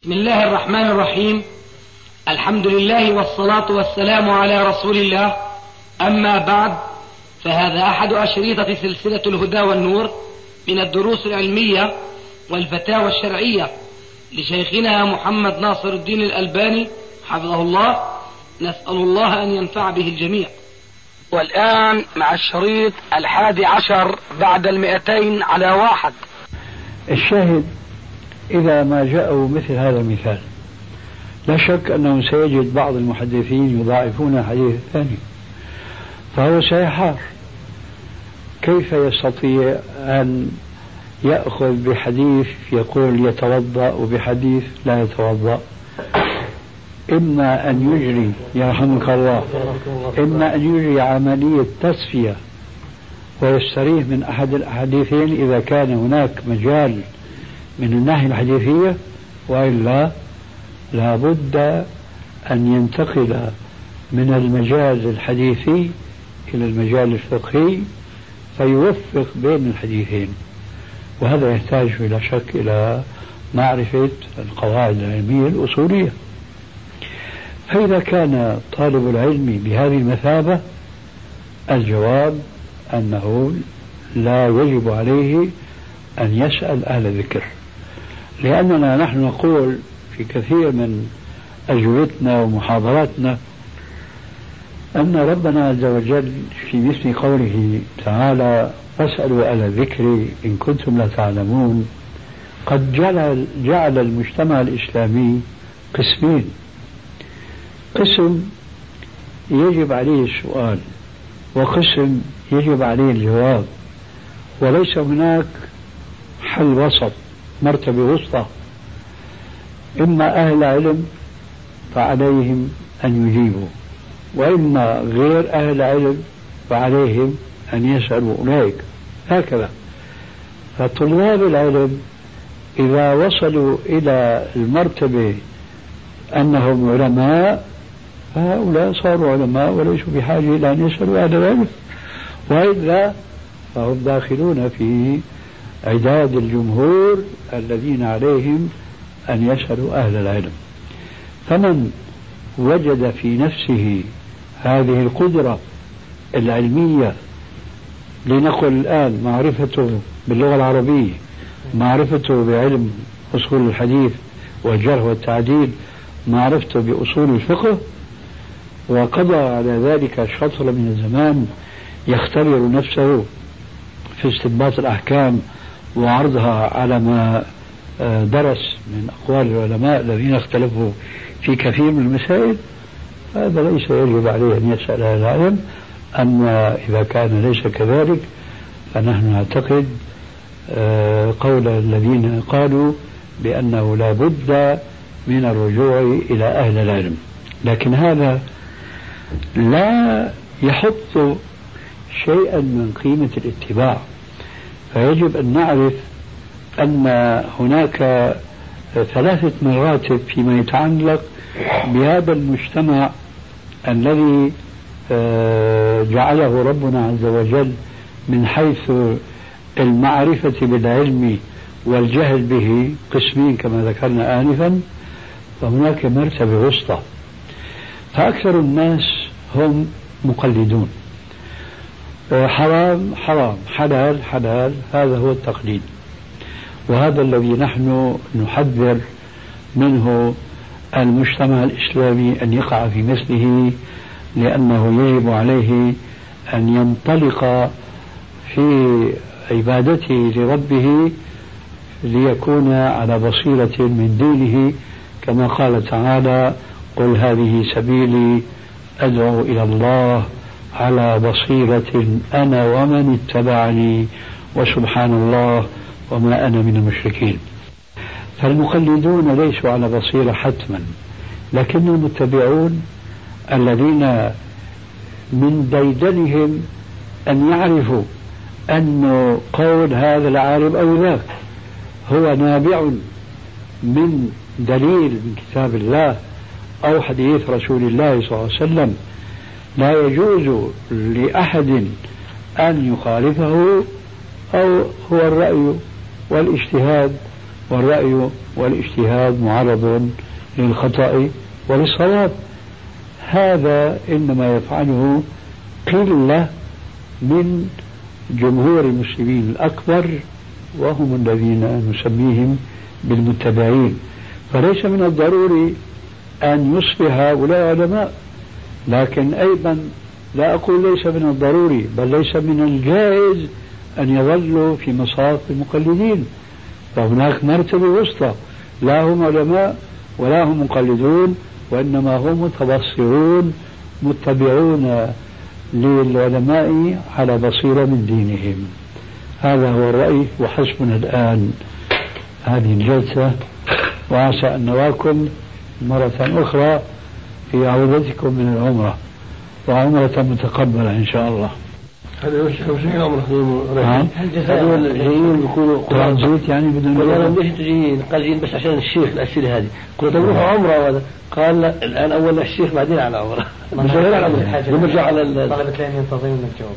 بسم الله الرحمن الرحيم. الحمد لله والصلاة والسلام على رسول الله. أما بعد، فهذا أحد أشريطة سلسلة الهدى والنور من الدروس العلمية والفتاوى الشرعية لشيخنا محمد ناصر الدين الألباني حفظه الله. نسأل الله أن ينفع به الجميع. والآن مع الشريط 11 بعد 200 على 1. الشاهد إذا ما جاءوا مثل هذا المثال لا شك أنه سيجد بعض المحدثين يضاعفون حديث الثاني، فهو سيحار كيف يستطيع أن يأخذ بحديث يقول يتوضأ وبحديث لا يتوضأ. إما أن يجري يرحمك الله إما أن يجري عملية تصفية ويستريح من أحد الأحاديثين إذا كان هناك مجال من الناحية الحديثية، وإلا لا بد أن ينتقل من المجال الحديثي إلى المجال الفقهي فيوفق بين الحديثين، وهذا يحتاج بلا شك إلى معرفة القواعد العلمية الأصولية. فإذا كان طالب العلم بهذه المثابة، الجواب أنه لا يجب عليه أن يسأل أهل الذكر، لأننا نحن نقول في كثير من أجوبتنا ومحاضراتنا أن ربنا عز وجل في مثل قوله تعالى فاسألوا أهل الذكر إن كنتم لا تعلمون قد جعل المجتمع الإسلامي قسمين: قسم يجب عليه السؤال وقسم يجب عليه الجواب، وليس هناك حل وسط، مرتبة وسطى. إما أهل علم فعليهم أن يجيبوا، وإما غير أهل علم فعليهم أن يسألوا أولئك، هكذا. فطلاب العلم إذا وصلوا إلى المرتبة أنهم علماء، فهؤلاء صاروا علماء وليسوا بحاجة إلى أن يسألوا أهل العلم، وإلا فهم داخلون في عداد الجمهور الذين عليهم أن يسألوا أهل العلم. فمن وجد في نفسه هذه القدرة العلمية، لنقل الآن معرفته باللغة العربية، معرفته بعلم أصول الحديث والجرح والتعديل، معرفته بأصول الفقه، وقضى على ذلك شطر من الزمان يختبر نفسه في استنباط الأحكام وعرضها على ما درس من أقوال العلماء الذين اختلفوا في كثير من المسائل، هذا ليس يجب عليه أن يسأل أهل العلم. أما إذا كان ليس كذلك فنحن نعتقد قول الذين قالوا بأنه لا بد من الرجوع إلى أهل العلم، لكن هذا لا يحط شيئا من قيمة الاتباع. فيجب أن نعرف أن هناك 3 مراتب فيما يتعلق بهذا المجتمع الذي جعله ربنا عز وجل من حيث المعرفة بالعلم والجهل به قسمين كما ذكرنا آنفا. فهناك مرتبة وسطى، فأكثر الناس هم مقلدون، حرام حرام، حلال حلال، هذا هو التقليد، وهذا الذي نحن نحذر منه المجتمع الإسلامي أن يقع في مثله، لأنه يجب عليه أن ينطلق في عبادته لربه ليكون على بصيرة من دينه، كما قال تعالى قل هذه سبيلي أدعو إلى الله على بصيرة أنا ومن اتبعني وسبحان الله وما أنا من المشركين. فالمقلدون ليسوا على بصيرة حتما، لكن المتبعون الذين من ديدنهم أن يعرفوا أن قول هذا العالم أو ذاك هو نابع من دليل من كتاب الله أو حديث رسول الله صلى الله عليه وسلم، لا يجوز لأحد أن يخالفه، أو هو الرأي والاجتهاد والرأي والاجتهاد معرض للخطأ وللصواب. هذا إنما يفعله قلة من جمهور المسلمين الأكبر، وهم الذين نسميهم بالمتبعين. فليس من الضروري أن يصبح هؤلاء علماء، لكن أيضا لا أقول ليس من الضروري، بل ليس من الجائز أن يظلوا في مصاف المقلدين. فهناك مرتبة وسطى، لا هم علماء ولا هم مقلدون، وإنما هم متبصرون متبعون للعلماء على بصيرة من دينهم. هذا هو الرأي، وحسبنا الآن هذه الجلسة، وعسى أن نراكم مرة أخرى في عودتكم من العمرة، وعمرة متقبلة إن شاء الله. هذا مش عمرة هذول جايين بيكونوا قرآن زيت يعني بدون ولا ليش جايين قال بس عشان الشيخ الأسئلة هذه كنت بروح عمرة وهذا قال لا الآن أول الشيخ بعدين على عمرة مش غير على عمرة بنرجع على طلبة العلم ينتظرون الجواب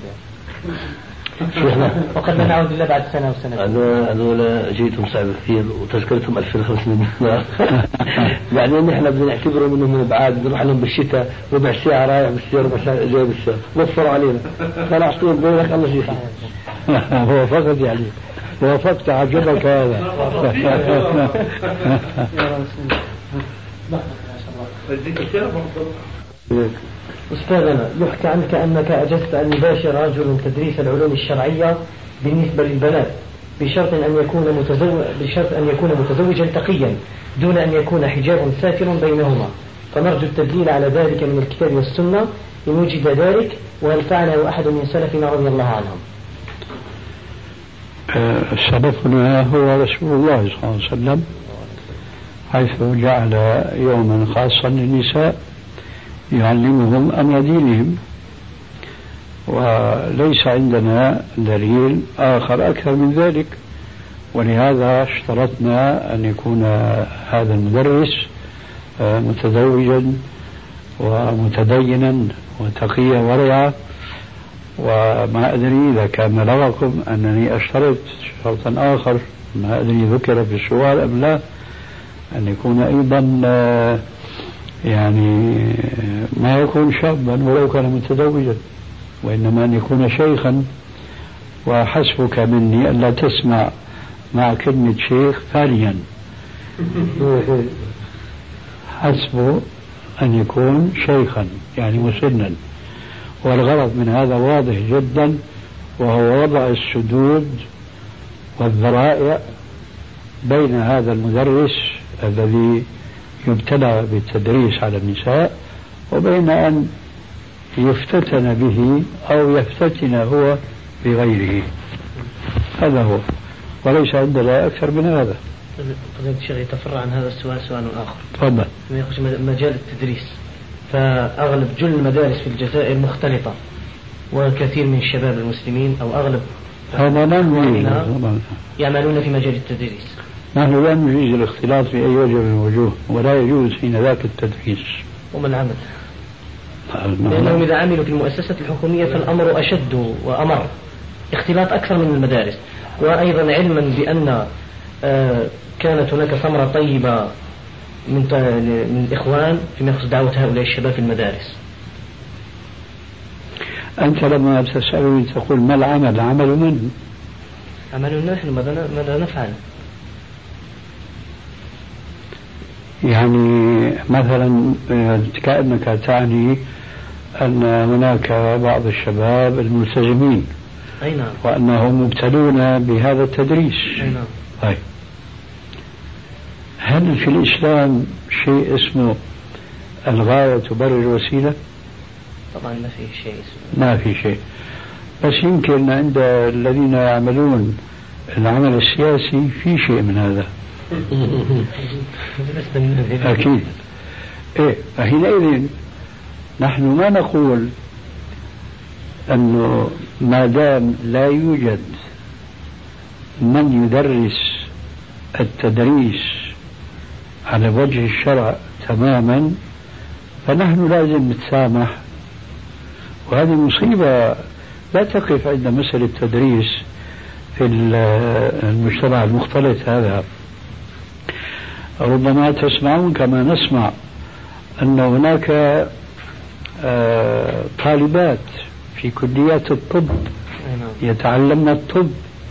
وقد لا نعود إلا بعد سنة وسنة. هذول جيتهم صعب كثير وتذكرتهم 2500 دينار. بعدين نحن بدنا نعتبره منهم من بعاد، نروح لهم بالشتاء ربع ساعة رايح بالسيارة ربع ساعة جاي بالسيارة، وفروا علينا. كان عصطين بينك الله يجزيك. هو فقط يعني وافقت، عجبك هذا. أستاذنا، يحكى عنك أنك أجزت أن يباشر رجل تدريس العلوم الشرعية بالنسبة للبنات بشرط أن يكون متزوجا تقيا دون أن يكون حجاب ساتر بينهما، فنرجو التدليل على ذلك من الكتاب والسنة إن وجد ذلك، وهل فعله أحد من سلفنا رضي الله عنهم؟ سلفنا هو رسول الله صلى الله عليه وسلم، حيث جعل يوما خاصا للنساء يعلمهم أمر دينهم، وليس عندنا دليل آخر أكثر من ذلك. ولهذا اشترطنا أن يكون هذا المدرس متزوجا ومتدينا وتقيا ورعا. وما أدري إذا كان بلغكم أنني أشترط شرطا آخر، ما أدري ذكر في السؤال أم لا، أن يكون أيضا يعني ما يكون شابا ولو كان متزوجا، وإنما أن يكون شيخا. وحسبك مني ألا تسمع مع كلمة شيخ ثانيا، حسبه أن يكون شيخا يعني مسنا. والغرض من هذا واضح جدا، وهو وضع السدود والذرائع بين هذا المدرس الذي يبتلى بالتدريس على النساء وبين أن يفتتن به أو يفتتن هو بغيره. هذا هو، وليس عندنا أكثر من هذا. فضيلة الشيخ، يتفرع عن هذا السؤال سؤال آخر. تفضل. يخش مجال التدريس، فأغلب جل المدارس في الجزائر مختلطة، وكثير من الشباب المسلمين أو أغلب هذا يعملون في مجال التدريس. نحن لا نجيز الاختلاط في أي وجه من الوجوه، ولا يجوز حين ذاك التدريس. وما العمل؟ لأنهم إذا عملوا في المؤسسة الحكومية فالأمر أشد وأمر، اختلاط أكثر من المدارس. وأيضا علما بأن كانت هناك ثمرة طيبة من الإخوان فيما يخص دعوة هؤلاء الشباب في المدارس. أنت لما تسألني تقول ما العمل؟ عمل من؟ عملنا نحن، ماذا نفعل؟ يعني مثلا كأنك تعني أن هناك بعض الشباب الملتزمين، أي نعم، وأنهم مبتلون بهذا التدريس. أي نعم. طيب، هل في الإسلام شيء اسمه الغاية تبرر الوسيلة؟ طبعا ما في شيء اسمه. ما في شيء، بس يمكن عند الذين يعملون العمل السياسي في شيء من هذا. أكيد. إيه، فحينئذ نحن ما نقول أنه ما دام لا يوجد من يدرس التدريس على وجه الشرع تماما فنحن لازم نتسامح. وهذه مصيبة لا تقف عند مسألة التدريس في المجتمع المختلط هذا. ربما تسمعون كما نسمع أن هناك طالبات في كليات الطب يتعلمن الطب،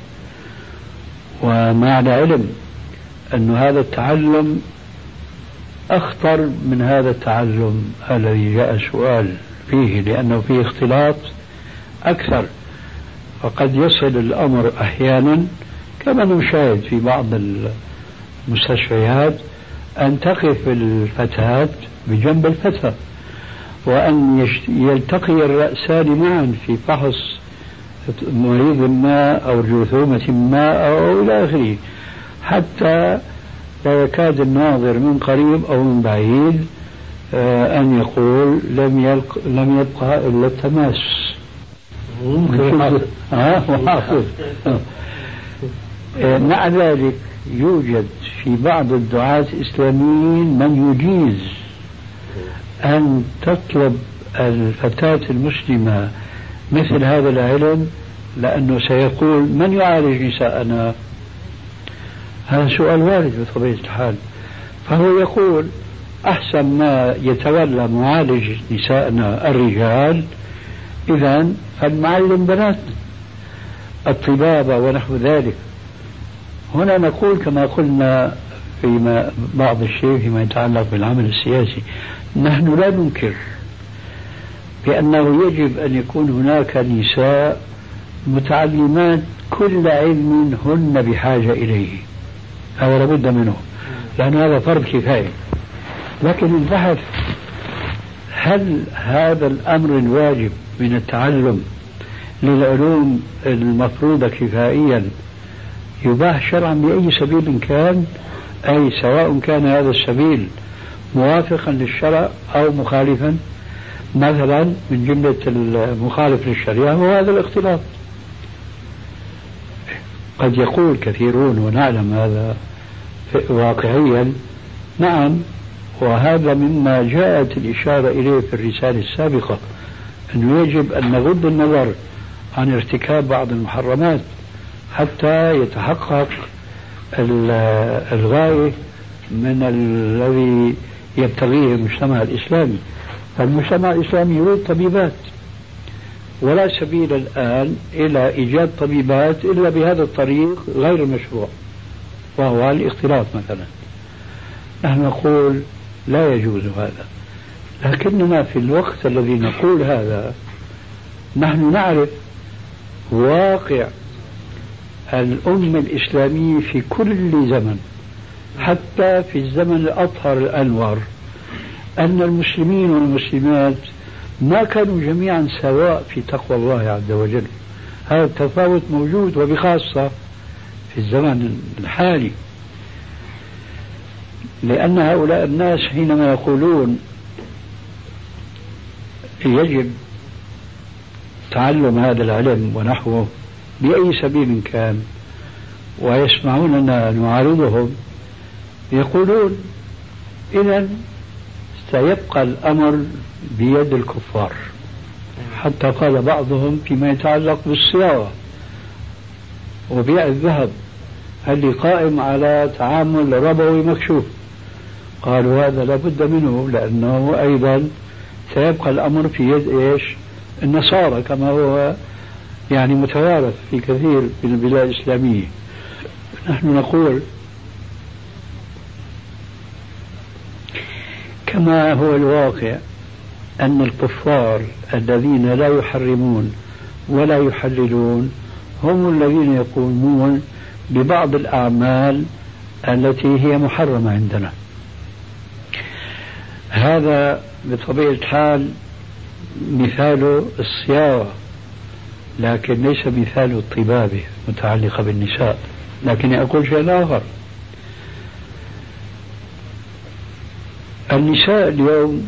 ومع العلم أن هذا التعلم أخطر من هذا التعلم الذي جاء سؤال فيه، لأنه فيه اختلاط أكثر. فقد يصل الأمر أحيانا كما نشاهد في بعض المستشفيات أن تقف الفتاة بجنب الفتى، وأن يلتقي الرأسان معا في فحص مريض ما أو جرثومة ما أو إلى آخره، حتى لا يكاد الناظر من قريب أو من بعيد أن يقول لم يبقى إلا التماس. مع ذلك يوجد في بعض الدعاة الإسلاميين من يجيز أن تطلب الفتاة المسلمة مثل هذا العلم، لأنه سيقول من يعالج نساءنا؟ هذا سؤال وارد بطبيعة الحال. فهو يقول أحسن ما يتولى معالج نساءنا الرجال، إذن فالمعلم بنات الطبابة ونحو ذلك. هنا نقول كما قلنا فيما بعض الشيء فيما يتعلق بالعمل السياسي، نحن لا ننكر بأنه يجب أن يكون هناك نساء متعلمات كل علم هن بحاجة إليه، هذا لابد منه، لأن هذا فرض كفاية. لكن البحث هل هذا الأمر الواجب من التعلم للعلوم المفروضة كفائيا يباح شرعا بأي سبيل كان، أي سواء كان هذا السبيل موافقا للشرع أو مخالفا؟ مثلا من جملة المخالف للشريعة وهذا الاختلاط. قد يقول كثيرون ونعلم هذا واقعيا نعم، وهذا مما جاءت الإشارة إليه في الرسالة السابقة، أنه يجب أن نغض النظر عن ارتكاب بعض المحرمات حتى يتحقق الغاية من الذي يبتغيه المجتمع الإسلامي. فالمجتمع الإسلامي يريد طبيبات، ولا سبيل الآن إلى إيجاد طبيبات إلا بهذا الطريق غير المشروع، وهو الاختلاط مثلا. نحن نقول لا يجوز هذا، لكننا في الوقت الذي نقول هذا نحن نعرف واقع الأمة الإسلامية في كل زمن، حتى في الزمن الأطهر الأنور، أن المسلمين والمسلمات ما كانوا جميعا سواء في تقوى الله عز وجل. هذا التفاوت موجود، وبخاصة في الزمن الحالي، لأن هؤلاء الناس حينما يقولون يجب تعلم هذا العلم ونحوه بأي سبيل كان، ويسمعوننا نعارضهم، يقولون إذن سيبقى الأمر بيد الكفار. حتى قال بعضهم فيما يتعلق بالصياغة وبيع الذهب، هل قائم على تعامل ربوي مكشوف؟ قالوا هذا لابد منه، لأنه أيضا سيبقى الأمر في يد إيش؟ النصارى، كما هو يعني متوارث في كثير من البلاد الإسلامية. نحن نقول كما هو الواقع أن الكفار الذين لا يحرمون ولا يحللون هم الذين يقومون ببعض الأعمال التي هي محرمة عندنا. هذا بطبيعة الحال مثال الصياغة، لكن ليس مثال الطبابة متعلقة بالنساء. لكن أقول شيء آخر، النساء اليوم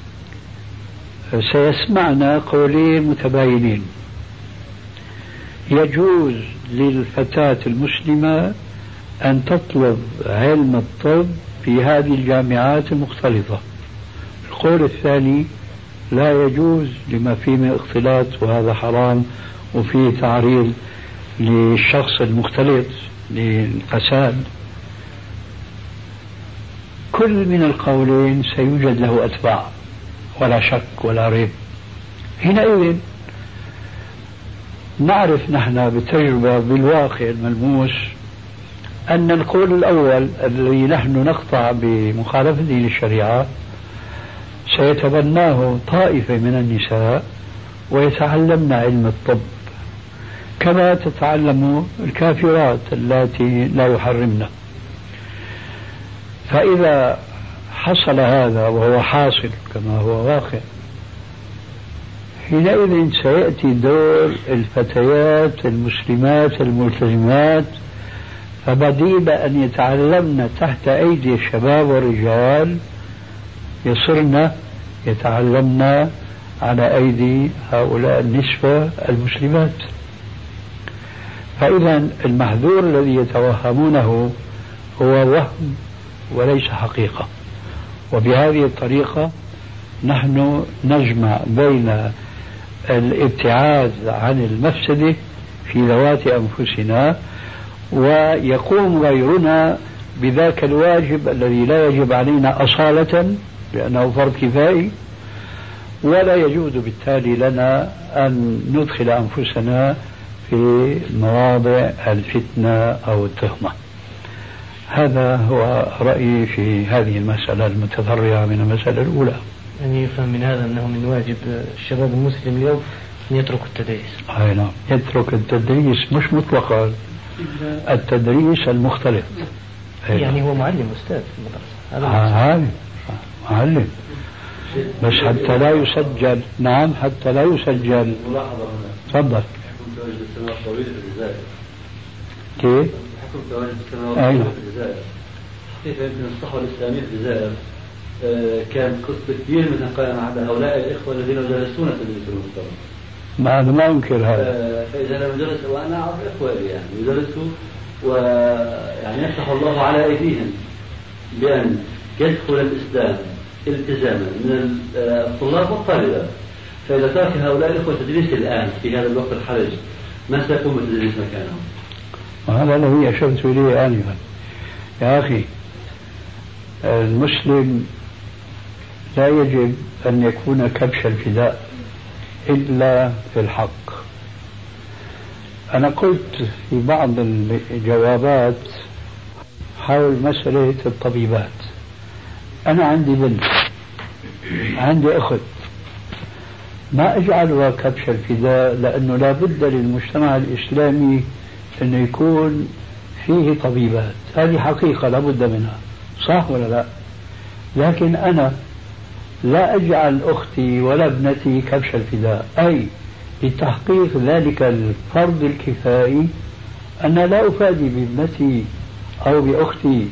سيسمعنا قولين متباينين. يجوز للفتاة المسلمة أن تطلب علم الطب في هذه الجامعات المختلطة. القول الثاني لا يجوز لما فيه من اختلاط، وهذا حرام وفيه تعريض للشخص المختلط للفساد. كل من القولين سيوجد له أتباع ولا شك ولا ريب. حينئذ نعرف نحن بالتجربة بالواقع الملموس أن القول الأول الذي نحن نقطع بمخالفته للشريعة سيتبناه طائفة من النساء ويتعلمن علم الطب كما تتعلم الكافرات اللاتي لا يحرمن. فإذا حصل هذا وهو حاصل كما هو واقع، حينئذ سيأتي دور الفتيات المسلمات الملتزمات، فبديل أن يتعلمن تحت أيدي الشباب والرجال يصرن يتعلمن على أيدي هؤلاء النسوة المسلمات. فإذا المحذور الذي يتوهمونه هو وهم وليس حقيقة. وبهذه الطريقة نحن نجمع بين الابتعاد عن المفسدة في ذوات أنفسنا، ويقوم غيرنا بذاك الواجب الذي لا يجب علينا أصالة لأنه فرض كفائي، ولا يجوز بالتالي لنا أن ندخل أنفسنا في مواضع الفتنة أو التهمة. هذا هو رأيي في هذه المسألة المتفرعة من المسألة الأولى. يعني يفهم من هذا أنه من واجب الشباب المسلم اليوم أن يترك التدريس. أي نعم، يترك التدريس مش مطلقا، التدريس المختلف. يعني هو معلم أستاذ في المدرسة. عالم معلم، بس حتى لا يسجل. نعم، حتى لا يسجل. تفضل. كيف؟ حكم تواجد السنوات في الجزائر حقيقة يمكن الصحوة الإسلامية في الجزائر كانت قصة كبير من قائم على هؤلاء الإخوة الذين يدرسون تدريس المحترم. ما أنكر هذا. فإذا لم يدرسوا، وأنا أعرف إخواني يعني يدرسوا ويعني يفتح الله على أيديهم بأن يدخل الإسلام التزاما من الطلاب والطالبات. فإذا ترك هؤلاء الإخوة تدريس الآن في هذا الوقت الحرج، ما سيكون بالتدريس مكانهم؟ وهذا الذي أشرت إليه آنفا. يا أخي، المسلم لا يجب أن يكون كبش الفداء إلا في الحق. أنا قلت في بعض الجوابات حول مسألة الطبيبات، أنا عندي بنت، عندي أخت، ما أجعلها كبش الفداء، لأنه لا بد للمجتمع الإسلامي أنه يكون فيه طبيبات. هذه حقيقة لا بد منها، صح ولا لا؟ لكن أنا لا أجعل أختي ولا ابنتي كبش الفداء، أي لتحقيق ذلك الفرض الكفائي أنا لا أفادي بابنتي أو بأختي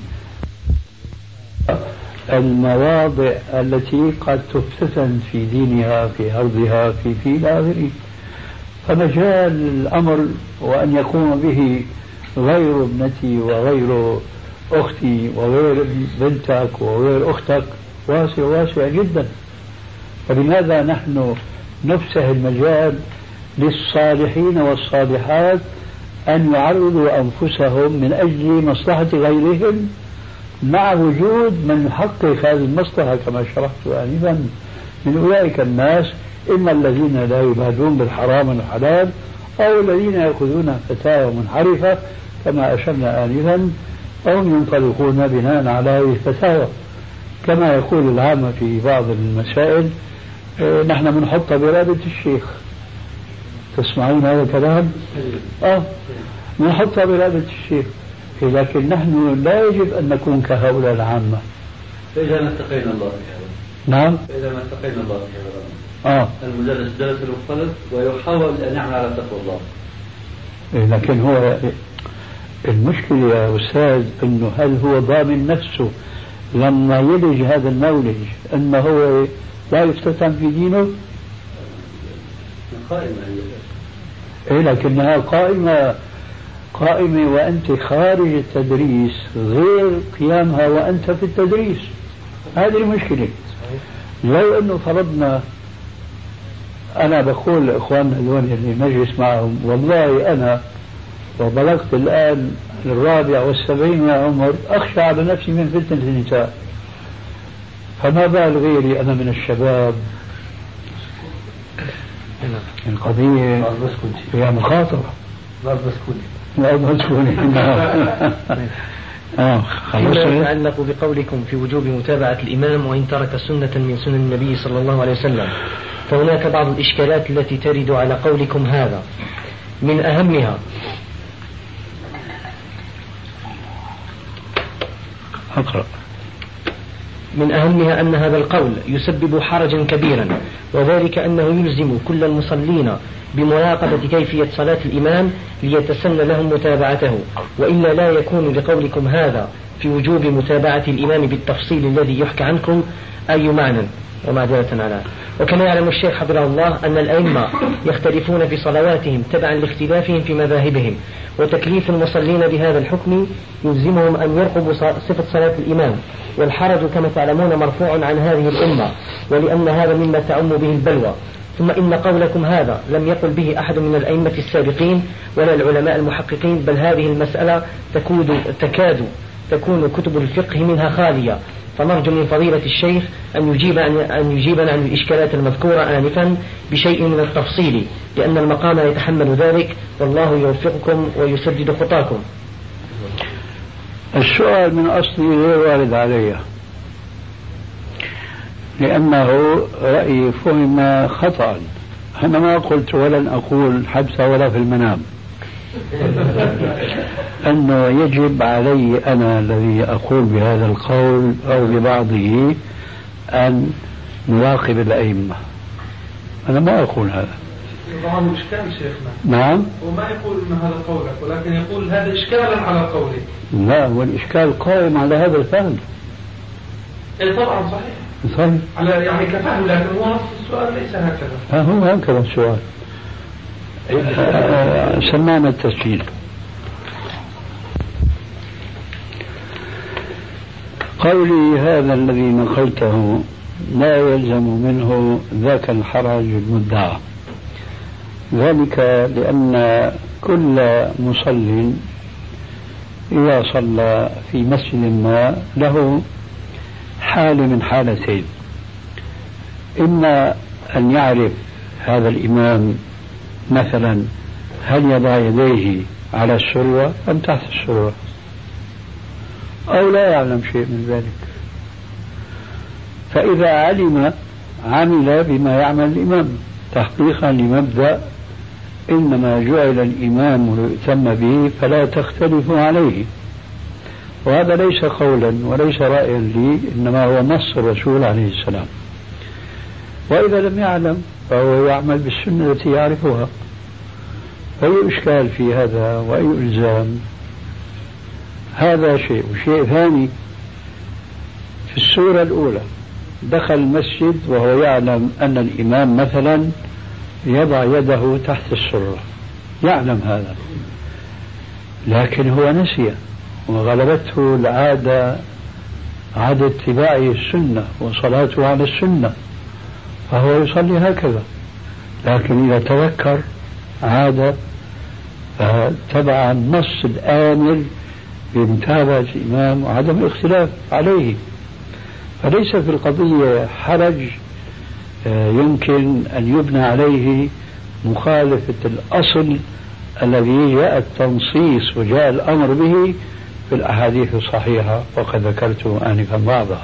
المواضع التي قد تفتتن في دينها، في أرضها، في آخره. فمجال الأمر وأن يقوم به غير ابنتي وغير أختي وغير بنتك وغير أختك واسع جدا. فلماذا نحن نفسح المجال للصالحين والصالحات أن يعرضوا أنفسهم من أجل مصلحة غيرهم، مع وجود من يحقق هذه المصلحة كما شرحت آنفا من أولئك الناس، إما الذين لا يبادون بالحرام والحلال أو الذين يأخذون فتاوى منحرفة كما أشرنا آنفا، أو ينطلقون بناء على هذه الفتاوى. كما يقول العامة في بعض المسائل، نحن بنحط برابة الشيخ. تسمعون هذا الكلام؟ بنحط برابة الشيخ، لكن نحن لا يجب أن نكون كهؤلاء العامة. فإذا ما اتقينا الله في هذا. نعم. فإذا ما اتقينا الله في هذا. المدرس درس المختلط ويحاول أن يعمل على تقوى الله. لكن هو المشكلة يا أستاذ أنه هل هو ضامن نفسه لما يلج هذا المولج أنه هو لا يفتتن في دينه؟ قائمة لكنها قائمة وأنت خارج التدريس غير قيامها وأنت في التدريس. هذه المشكلة. لو أنه فرضنا، أنا بقول لإخواننا اللي نجلس معهم، والله أنا وبلغت الآن 74 يا عمر أخشى على نفسي من فتنة النساء. فما بال غيري أنا من الشباب؟ القضية فيها مخاطرة. الأرض مسكونة. الأرض مسكونة. فيما يتعلق بقولكم في وجوب متابعة الإمام وإن ترك سنة من سنن النبي صلى الله عليه وسلم، فهناك بعض الإشكالات التي ترد على قولكم هذا. من أهمها أن هذا القول يسبب حرجا كبيرا، وذلك أنه يلزم كل المصلين بمراقبة كيفية صلاة الإمام ليتسن لهم متابعته، وإلا لا يكون لقولكم هذا في وجوب متابعة الإمام بالتفصيل الذي يحكى عنكم أي معنى ومعذرة على. وكما يعلم الشيخ حفظه الله أن الأئمة يختلفون في صلواتهم تبعا لاختلافهم في مذاهبهم، وتكليف المصلين بهذا الحكم يلزمهم أن يرقبوا صفة صلاة الإمام، والحرج كما تعلمون مرفوع عن هذه الأمة، ولأن هذا مما تعم به البلوى. ثم إن قولكم هذا لم يقل به أحد من الأئمة السابقين ولا العلماء المحققين، بل هذه المسألة تكاد تكون كتب الفقه منها خالية، فنرجو من فضيلة الشيخ أن يجيبنا عن الإشكالات المذكورة آنفا بشيء من التفصيل، لأن المقام يتحمل ذلك، والله يوفقكم ويسدد خطاكم. السؤال من أصله غير وارد علي، لأنه رأيي فهم خطأ. أنا ما قلت ولن أقول حتى ولا في المنام أنه يجب علي أنا الذي أقول بهذا القول أو ببعضه أن نراقب الأئمة. أنا ما أقول هذا. طبعا إشكال شيخنا. نعم. وما يقول إن هذا قولك، ولكن يقول هذا إشكالا على قولك. لا، والإشكال قائم على هذا الفهم. إيه طبعا صحيح. صحيح. على يعني كفهم، لكن هو نص السؤال ليس هكذا. هو هكذا السؤال. سمعنا التسجيل. قولي هذا الذي نقلته لا يلزم منه ذاك الحرج المدعى، ذلك لأن كل مصل إذا صلى في مسجد ما له حال من حالتين: إما أن يعرف هذا الإمام مثلا هل يضع يديه على السروة أم تحت السروة، أو لا يعلم شيء من ذلك. فإذا علم عمل بما يعمل الإمام تحقيقا لمبدأ إنما جعل الإمام ليؤتم به فلا تختلفوا عليه، وهذا ليس قولا وليس رأيا لي، إنما هو نص الرسول عليه السلام. وإذا لم يعلم فهو يعمل بالسنة التي يعرفها. أي إشكال في هذا وأي إلزام؟ هذا شيء. وشيء ثاني، في السورة الأولى دخل المسجد وهو يعلم أن الإمام مثلا يضع يده تحت السرة، يعلم هذا، لكن هو نسي وغلبته العادة، عادة اتباعه السنة وصلاته على السنة، فهو يصلي هكذا. لكن إذا تذكر عاد فتبع النص الآمر بمتابعة الإمام وعدم الاختلاف عليه. فليس في القضية حرج يمكن أن يبنى عليه مخالفة الأصل الذي جاء التنصيص وجاء الأمر به في الأحاديث الصحيحة، وقد ذكرت آنفا بعضها.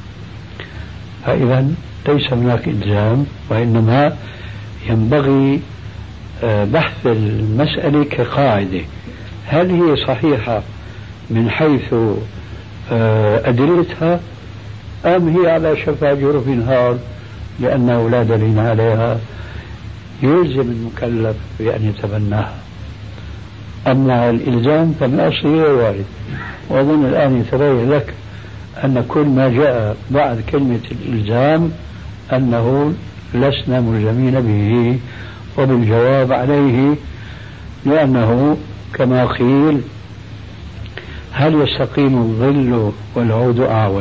فإذا ليس هناك إلزام، وإنما ينبغي بحث المسألة كقاعدة: هل هي صحيحة من حيث أدلتها، أم هي على شفا جرف هار لأنه لا دليل عليها يلزم المكلف بأن يتبناها؟ أما الإلزام فمن أصله غير وارد. وأظن الآن يتبين لك أن كل ما جاء بعد كلمة الإلزام أنه لسنا ملزمين به، وبالجواب عليه لأنه كما قيل: هل يستقيم الظل والعود أعوج؟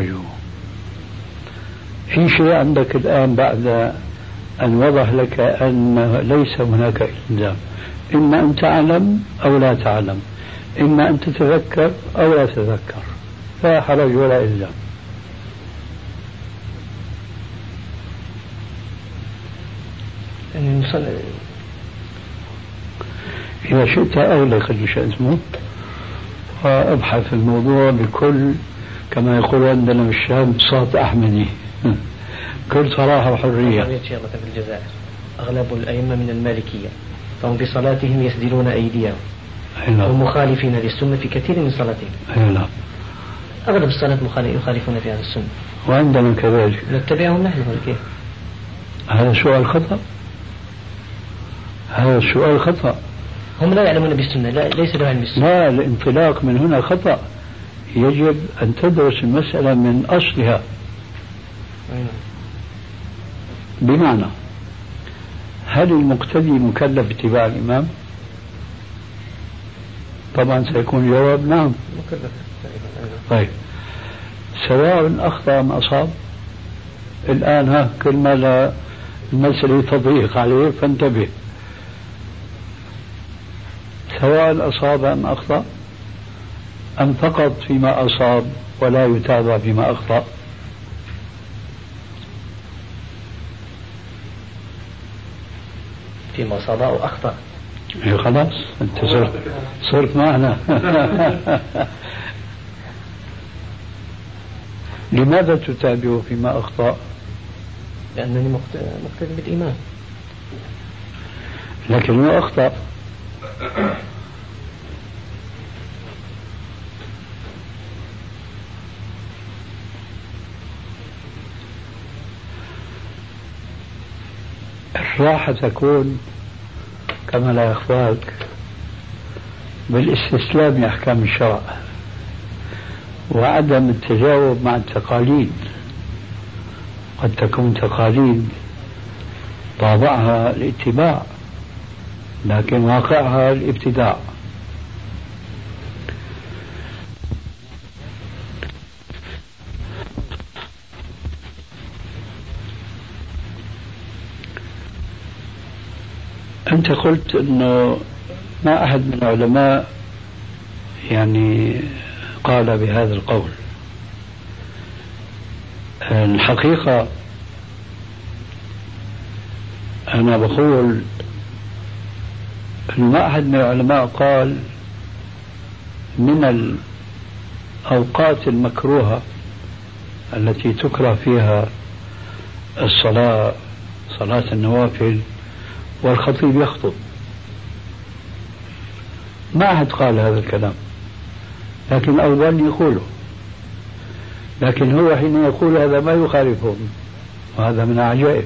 في شيء عندك الآن بعد أن وضح لك أن ليس هناك إلزام، إما أن تعلم أو لا تعلم، إما أن تتذكر أو لا تتذكر، لا حرج ولا إلزام. إذا شئت أغلق المشاهد اسمه وأبحث الموضوع بكل كما يقول عندنا بالشام بساط أحمدي كل صراحة وحرية. في الجزائر أغلب الأئمة من المالكية فهم في صلاتهم يسدلون أيديهم ومخالفين للسنة في كثير من صلاتهم. أغلب الصلاة يخالفون في هذا السنة وعندنا كذلك نتبعهم نحن. كيف هذا سؤال خطأ؟ هذا السؤال خطأ. هم لا يعلمون بالسنة، لا ليس له علم بالسنة. لا، الانطلاق من هنا خطأ. يجب أن تدرس المسألة من أصلها. بمعنى هل المقتدي مكلف باتباع الإمام؟ طبعا سيكون الجواب نعم مكلف. طيب سواء أخطأ أم أصاب. الآن كل ما لا المسألة تضيق عليه فانتبه. سواء أصاب أم أخطأ أم فقط فيما أصاب ولا يتابع فيما أخطأ. فيما أصاب أو أخطأ. خلاص أنت صرت معنا. لماذا تتابعه فيما أخطأ؟ لأنني مقتدي بالإمام. لكنه أخطأ. الراحة تكون كما لا يخفاك بالاستسلام لأحكام الشرع وعدم التجاوب مع التقاليد. قد تكون تقاليد طابعها الاتباع لكن واقعها الابتداع. أنت قلت أنه ما أحد من العلماء يعني قال بهذا القول. الحقيقة أنا بقول أنه ما أحد من العلماء قال من الأوقات المكروهة التي تكره فيها الصلاة، صلاة النوافل والخطيب يخطب. ما أحد قال هذا الكلام لكن الأول يقوله. لكن هو حين يقول هذا ما يخالفهم وهذا من العجائب.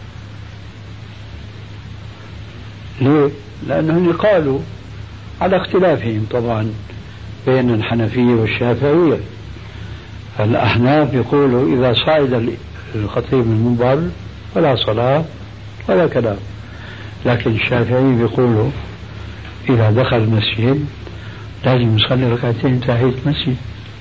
ليه؟ لأنهم قالوا على اختلافهم طبعا بين الحنفية والشافعية. الأحناف يقولوا إذا صعد الخطيب المنبر فلا صلاة ولا كلام. لكن الشافعي بيقولوا إذا دخل المسجد لازم يصلي ركعتين تحية المسجد.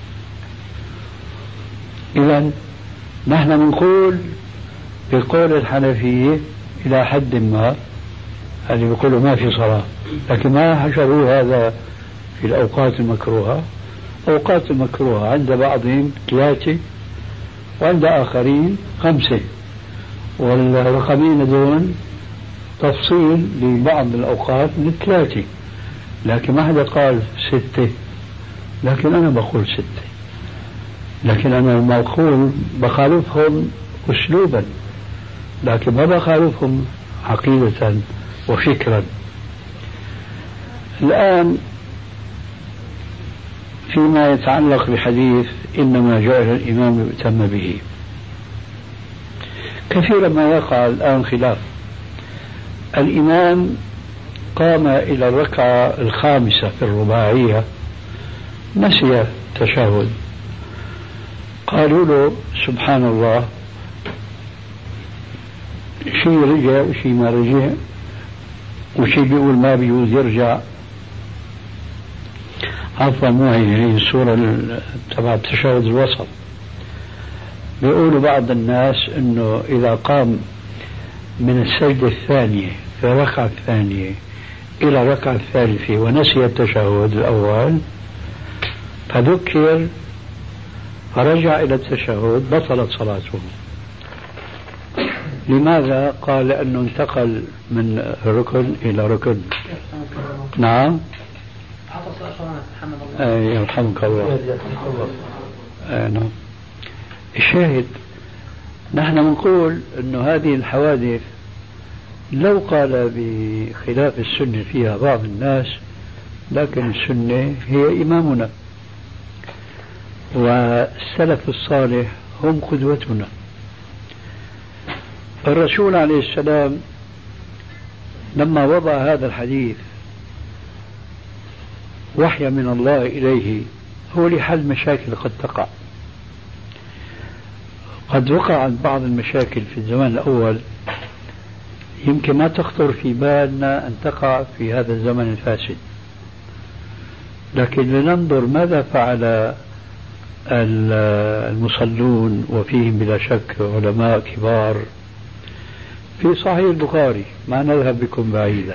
إذا نحن نقول بقول الحنفية إلى حد ما اللي بيقولوا ما في صلاة، لكن ما حشروا هذا في الأوقات المكروهة. أوقات المكروهة عند بعضهم 3 وعند آخرين 5 والرقمين دون تفصيل لبعض الأوقات من 3 لكن ما حدا قال 6. لكن أنا بقول 6 لكن أنا لما أقول بخالفهم أسلوبا لكن ما بخالفهم عقيدة وفكرا. الآن فيما يتعلق بحديث إنما جعل الإمام يؤتم به، كثيرا ما يقع الآن خلاف. الإمام قام إلى الركعة 5 في الرباعية نسي التشهد، قالوا له سبحان الله، شيء رجع وشيء ما رجع وشيء بيقول ما بيجوز يرجع. عفوا مو هي السورة تبع التشهد الوسط. بيقولوا بعض الناس انه اذا قام من السجدة الثانية في الركعة الثانية الى الركعة الثالثة ونسي التشهد الاول فذكر فرجع الى التشهد بطلت صلاته. لماذا؟ قال لأنه انتقل من ركن إلى ركن. نعم. يرحمك الله. نعم. الشاهد نحن نقول أن هذه الحوادث لو قال بخلاف السنة فيها بعض الناس، لكن السنة هي إمامنا والسلف الصالح هم قدوتنا. الرسول عليه السلام لما وضع هذا الحديث وحي من الله إليه هو لحل مشاكل قد تقع. قد وقعت بعض المشاكل في الزمان الأول يمكن ما تخطر في بالنا أن تقع في هذا الزمن الفاسد، لكن لننظر ماذا فعل المصلون وفيهم بلا شك علماء كبار. في صحيح البخاري ما نذهب بكم بعيدا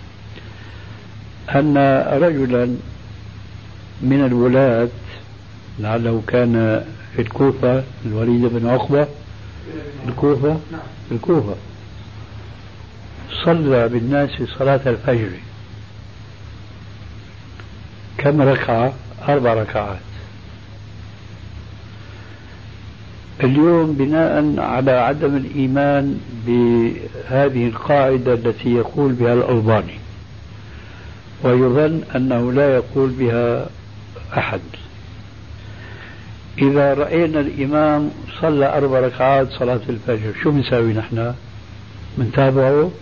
أن رجلا من الولاة لعله كان في الكوفة، الوليد بن عقبة الكوفة صلى بالناس صلاة الفجر. كم ركعة؟ 4 ركعات. اليوم بناء على عدم الإيمان بهذه القاعدة التي يقول بها الألباني ويظن أنه لا يقول بها أحد، إذا رأينا الإمام صلى 4 ركعات صلاة الفجر شو بنساوي نحن؟ منتابعه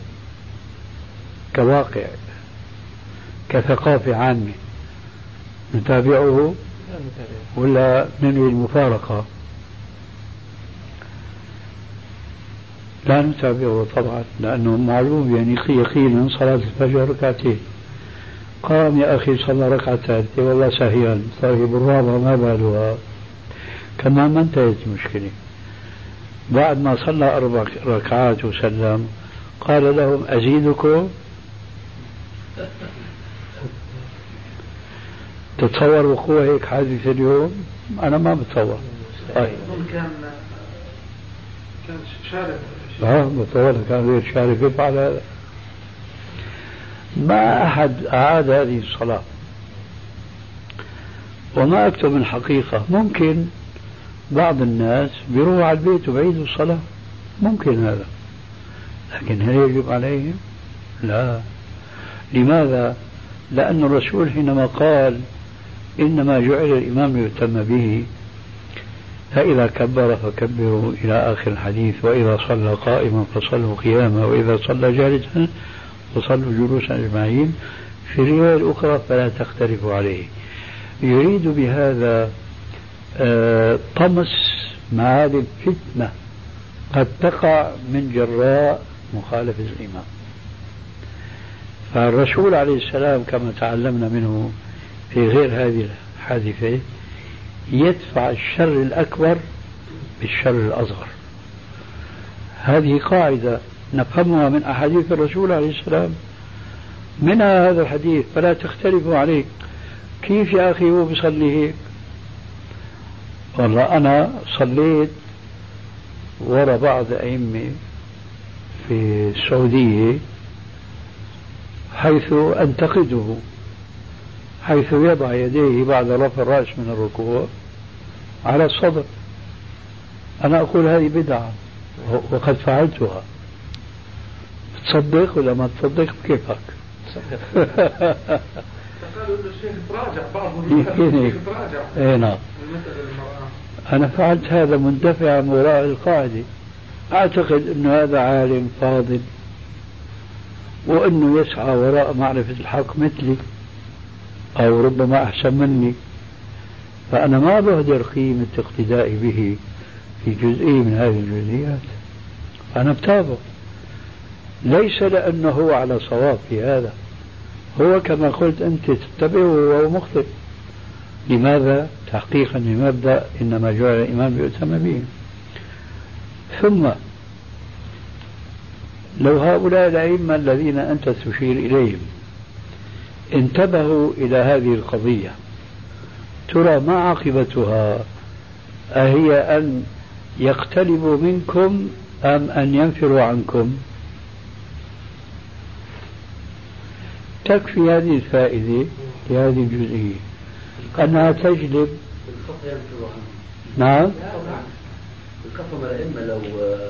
كواقع كثقافة عامة، نتابعه ولا ننوي المفارقة؟ لا نتابعه طبعا، لأنه معلوم يعني يقينا صلاة الفجر 2 ركعات. قام يا أخي صلى 2 ركعات والله سهيان، طيب الرابعة ما بالها؟ كمان ما انتهت المشكلة. بعد ما صلى 4 ركعات وسلم قال لهم أزيدكم؟ تتصور وقوع هيك حادث اليوم؟ أنا ما بتصور. كان شارك بتصور كان غير شارك يفعل هذا. ما أحد أعاد هذه الصلاة. وما أكتب من حقيقة، ممكن بعض الناس بيروحوا على البيت وبعيدوا الصلاة، ممكن هذا، لكن هل يجب عليهم؟ لا. لماذا؟ لأن الرسول حينما قال إنما جعل الإمام يؤتم به، فإذا كبر فكبروا إلى آخر الحديث، وإذا صلى قائما فصلوا قياما، وإذا صلى جالسا فصلوا جلوسا أجمعين. في الرواية الأخرى فلا تختلفوا عليه. يريد بهذا طمس مع هذه الفتنة قد تقع من جراء مخالفة الإمام. فالرسول عليه السلام كما تعلمنا منه في غير هذه الحادثة يدفع الشر الأكبر بالشر الأصغر. هذه قاعدة نفهمها من أحاديث الرسول عليه السلام، منها هذا الحديث فلا تختلفوا عليه. كيف يا أخي هو بيصلي هيك؟ والله أنا صليت وراء بعض أئمة في السعودية حيث أنتقده، حيث يضع يديه بعد رفع الرأس من الركوع على الصدر. أنا أقول هذه بدعة وقد فعلتها. تصدق ولا ما تصدق بكيفك؟ قالوا إن الشيخ تراجع، بعضهم تراجع. نعم. أنا فعلت هذا مندفعا وراء القاعدة. أعتقد أن هذا عالم فاضل وأنه يسعى وراء معرفة الحق مثلي أو ربما أحسن مني، فأنا ما بهدر قيمة اقتدائي به في جزئية من هذه الجزئيات. أنا بتابع، ليس لأنه هو على صواب في هذا، هو كما قلت أنت تتبعه وهو مخطئ. لماذا؟ تحقيقا لمبدأ إنما جعل الإمام يؤتم به. ثم لو هؤلاء الأئمة الذين أنت تشير إليهم انتبهوا إلى هذه القضية، ترى ما عاقبتها؟ أهي أن يقتربوا منكم أم أن ينفروا عنكم؟ تكفي هذه الفائدة لهذه الجزئية أنها تجلب. نعم الكفر الأئمة لو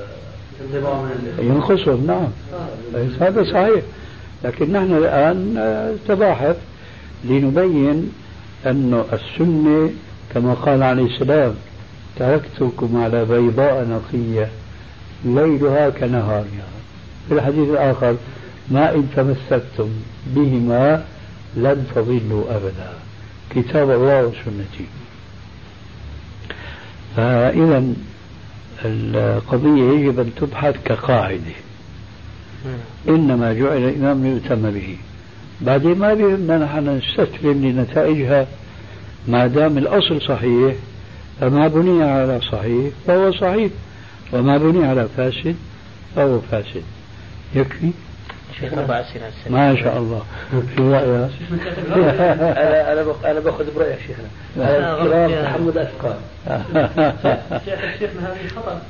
ينقصهم. نعم هذا صحيح، لكن نحن الآن نتباحث لنبين أن السنة كما قال عليه السلام: تركتكم على بيضاء نقية ليلها كنهارها. في الحديث الآخر: ما إن تمسكتم بهما لن تضلوا أبدا، كتاب الله وسنتي. فإذا القضية يجب أن تبحث كقاعدة، إنما جعل الإمام ليؤتم به. بعدين ما بيهمنا نحن نستسلم لنتائجها ما دام الأصل صحيح، فما بني على صحيح فهو صحيح، وما بني على فاسد فهو فاسد. يكفي ما شاء الله. شو رأيك؟ أنا باخذ برأيك شيخنا. محمد أثقال. شيخنا هذه خطأ.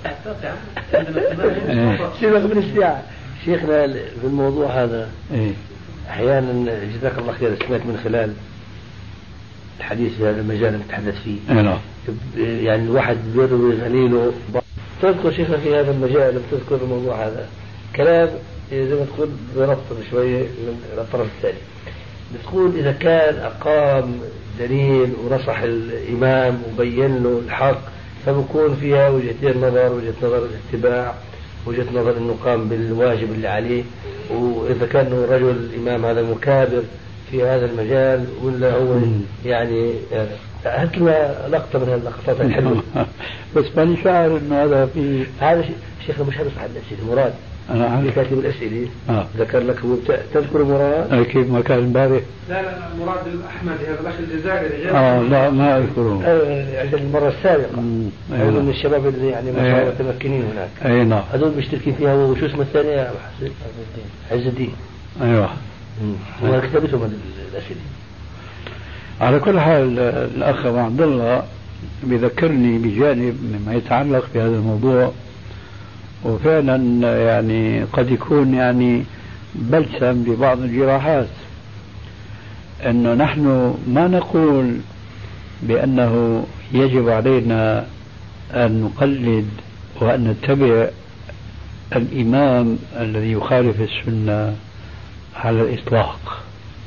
سيبك من الساعة. شيخنا في الموضوع هذا أحيانا جزاك الله خير سمعت من خلال الحديث في هذا المجال اللي نتحدث فيه. يعني الواحد بيروي غليله. تذكر شيخنا في هذا المجال بتذكر الموضوع هذا كلام زي ما تقول بربط شوية من الطرف الثاني. بتقول إذا كان أقام دليل ونصح الإمام وبين له الحق فبكون فيها وجهتين نظر: وجهة نظر الاتباع، وجهة نظر أنه قام بالواجب اللي عليه. وإذا كان الرجل الإمام هذا مكابر في هذا المجال ولا هو يعني هات لنا لقطة من اللقطات الحلوة. بس ماني شاعر إنه هذا في هذا شيخنا مش هذا صاحب الأسئلة مراد. أنا كاتب الأسئلة ذكر لك تذكر مراد؟ أكيد ما كان امبارح. لا مراد الأحمد هذا الأخ الجزائري. لا ما أذكره. المرة السابقة. هذول من الشباب اللي يعني ما شاء الله متمكنين هناك. أي نعم. هذول مشتركين فيها. وشو اسمه الثاني يا حسين؟ عز الدين. أيوه. وأنا كتبتهم الأسئلة. على كل حال الأخ أبو عبد الله بذكرني بجانب مما يتعلق بهذا الموضوع، وفعلا يعني قد يكون يعني بلسم لبعض الجراحات، أنه نحن ما نقول بأنه يجب علينا أن نقلد وأن نتبع الإمام الذي يخالف السنة على الإطلاق.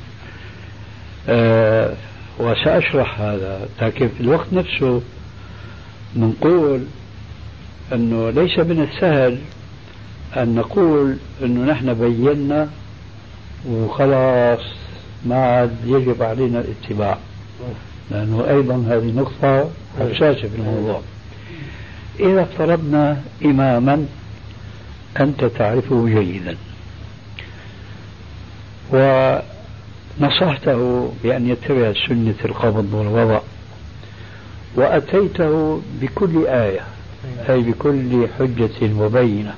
وسأشرح هذا، لكن في الوقت نفسه نقول أنه ليس من السهل أن نقول أنه نحن بينا وخلاص ما عاد يجب علينا الاتباع، لأنه أيضا هذه نقطة حساسة في الموضوع. إذا افترضنا إماما أنت تعرفه جيدا ونصحته بأن يتبع سنة القبض والوضع، وأتيته بكل آية أي بكل حجة مبينة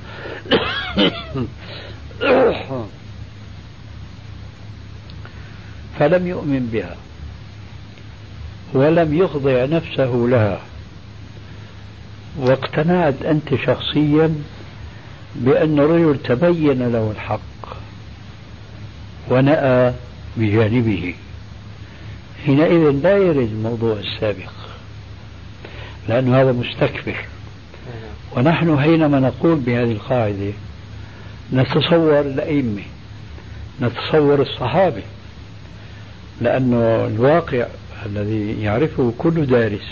فلم يؤمن بها ولم يخضع نفسه لها، واقتنعت أنت شخصيا بأن الرجل تبين له الحق ونأى بجانبه، حينئذ لا يرد الموضوع السابق، لأن هذا مستكبر. ونحن حينما نقول بهذه القاعدة نتصور الأئمة، نتصور الصحابة، لأنه الواقع الذي يعرفه كل دارس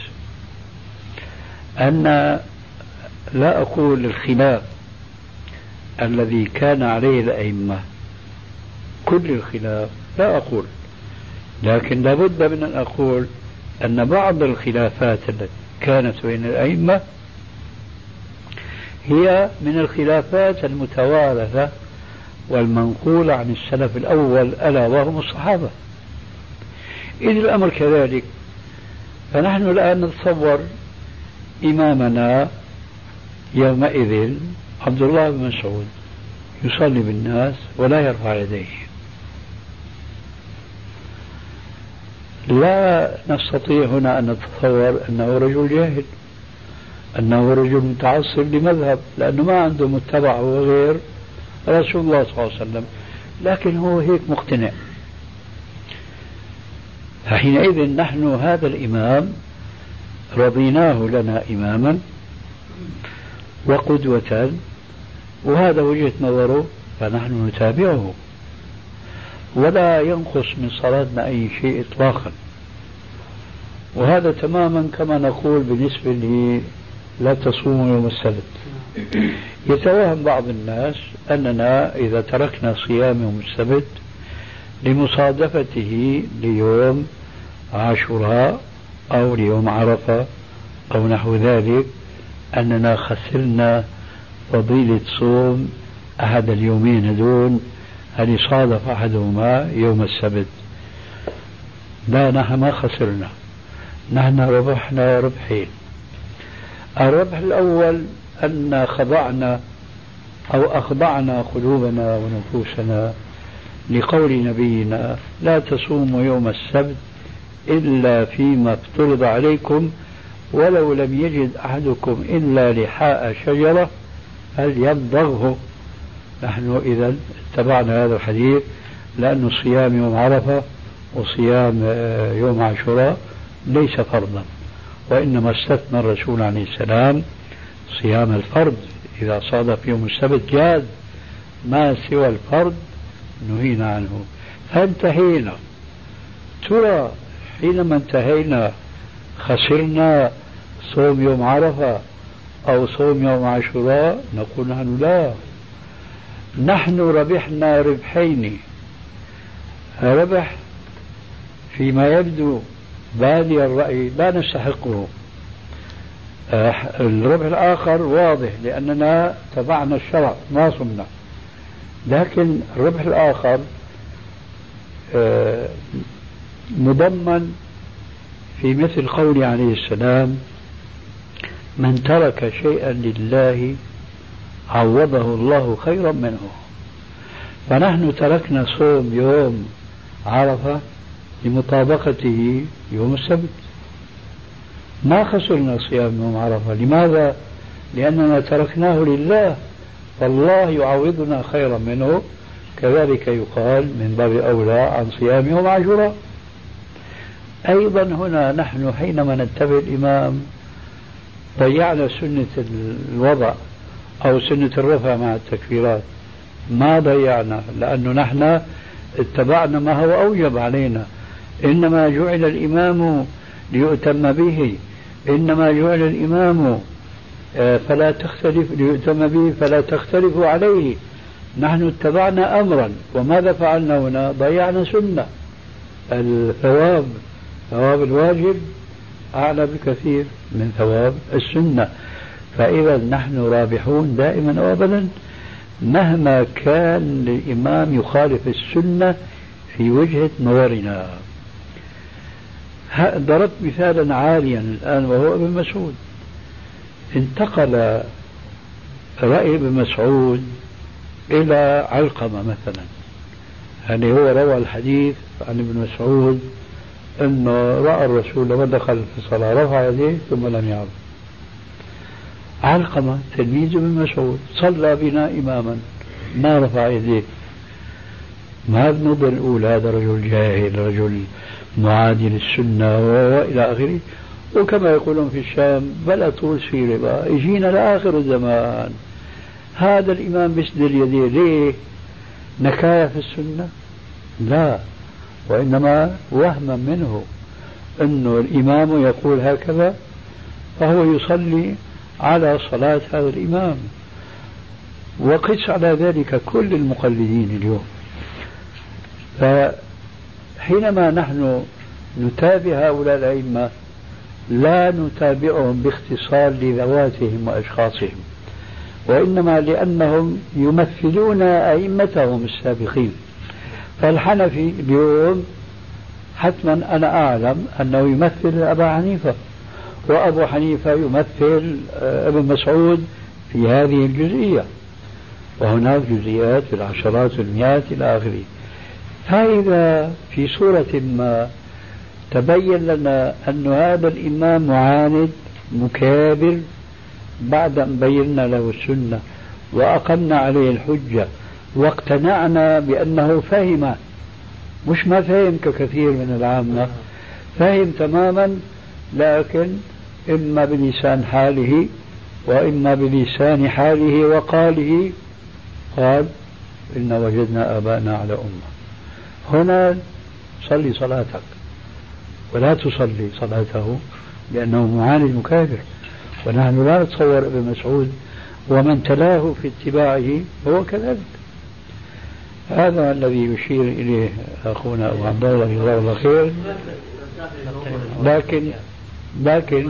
أن لا أقول الخلاف الذي كان عليه الأئمة كل الخلاف، لا أقول، لكن لابد من أن أقول أن بعض الخلافات التي كانت بين الأئمة هي من الخلافات المتوارثة والمنقولة عن السلف الأول ألا وهم الصحابة. إذ الأمر كذلك، فنحن الآن نتصور إمامنا يومئذ عبد الله بن مسعود يصلي بالناس ولا يرفع يديه، لا نستطيع هنا أن نتصور أنه رجل جاهل، أنه رجل متعصب لمذهب لأنه ما عنده متبع وغير رسول الله صلى الله عليه وسلم، لكن هو هيك مقتنع. فحينئذ نحن هذا الإمام رضيناه لنا إماما وقدوة، وهذا وجهة نظره، فنحن نتابعه ولا ينقص من صلاتنا أي شيء إطلاقا. وهذا تماما كما نقول بالنسبة لا تصوموا يوم السبت. يتوهم بعض الناس أننا إذا تركنا صيام يوم السبت لمصادفته ليوم عاشوراء أو ليوم عرفة أو نحو ذلك أننا خسرنا فضيلة صوم أحد اليومين هذول هل صادف أحدهما يوم السبت. لا، نحن ما خسرنا، نحن ربحنا ربحين. الربح الأول أن خضعنا أو أخضعنا قلوبنا ونفوسنا لقول نبينا لا تصوموا يوم السبت إلا فيما افترض عليكم ولو لم يجد أحدكم إلا لحاء شجرة فليمضغه. نحن إذا اتبعنا هذا الحديث، لأن صيام يوم عرفة وصيام يوم عاشوراء ليس فرضا، وإنما استثنى الرسول عليه السلام صيام الفرض إذا صادف يوم السبت جاز، ما سوى الفرض نهينا عنه. فانتهينا. ترى حينما انتهينا خسرنا صوم يوم عرفة أو صوم يوم عاشوراء؟ نقول نحن لا، نحن ربحنا ربحين. ربح فيما يبدو بادي الرأي لا نستحقه، الربح الآخر واضح لأننا تبعنا الشرع ما صمنا، لكن الربح الآخر مضمن في مثل قول عليه السلام من ترك شيئا لله عوضه الله خيرا منه. فنحن تركنا صوم يوم عرفة لمطابقته يوم السبت، ما خسرنا صيام يوم عرفة. لماذا؟ لأننا تركناه لله فالله يعوضنا خيرا منه. كذلك يقال من باب أولى عن صيام يوم عاشوراء. أيضا هنا نحن حينما نتبع الإمام ضيعنا سنة الوضع أو سنة الرفع مع التكفيرات، ما ضيعنا، لأنه نحن اتبعنا ما هو أوجب علينا. إنما جعل الإمام ليؤتم به، إنما جعل الإمام فلا تختلف ليؤتم به فلا تختلفوا عليه. نحن اتبعنا أمرا، وماذا فعلنا هنا؟ ضيعنا سنة. الثواب ثواب الواجب أعلى بكثير من ثواب السنة. فإذا نحن رابحون دائما وأبدا مهما كان الإمام يخالف السنة في وجهة نظرنا. ضربت مثالا عاليا الآن وهو ابن مسعود. انتقل رأي ابن مسعود إلى علقمة مثلا، يعني هو روى الحديث عن ابن مسعود أنه رأى الرسول لما دخل في الصلاة رفع يديه ثم لم يعد. علقمة تلميذ ابن مسعود صلى بنا إماما ما رفع يديه. ما بنظر الأولى هذا رجل جاهل، رجل معادي للسنة وإلى آخره. وكما يقولون في الشام بلا طول سيرة بقى يجينا لآخر الزمان هذا الإمام بيسدل يديه. ليه؟ نكاية في السنة؟ لا، وإنما وهما منه أنه الإمام يقول هكذا فهو يصلي على صلاة هذا الإمام. وقس على ذلك كل المقلدين اليوم. فحينما نحن نتابع هؤلاء الأئمة لا نتابعهم باختصار لذواتهم وأشخاصهم، وإنما لأنهم يمثلون أئمتهم السابقين. فالحنفي اليوم حتما أنا أعلم أنه يمثل أبا حنيفة، وأبو حنيفة يمثل ابن مسعود في هذه الجزئية، وهناك جزئيات في العشرات والمئات إلى آخره. فإذا في صورة ما تبين لنا أن هذا الإمام معاند مكابر بعد أن بينا له السنة وأقمنا عليه الحجة واقتنعنا بأنه فهم، مش ما فهم ككثير من العامة، فهم تماما، لكن إما بلسان حاله وإما بلسان حاله وقاله قال إن وجدنا آباءنا على أمة. هنا صلي صلاتك ولا تصلي صلاته لأنه معاند مكابر، ونحن لا نتصور ابن مسعود ومن تلاه في اتباعه هو كذلك. هذا الذي يشير إليه أخونا أبو عبد الله جزاه الله خير. لكن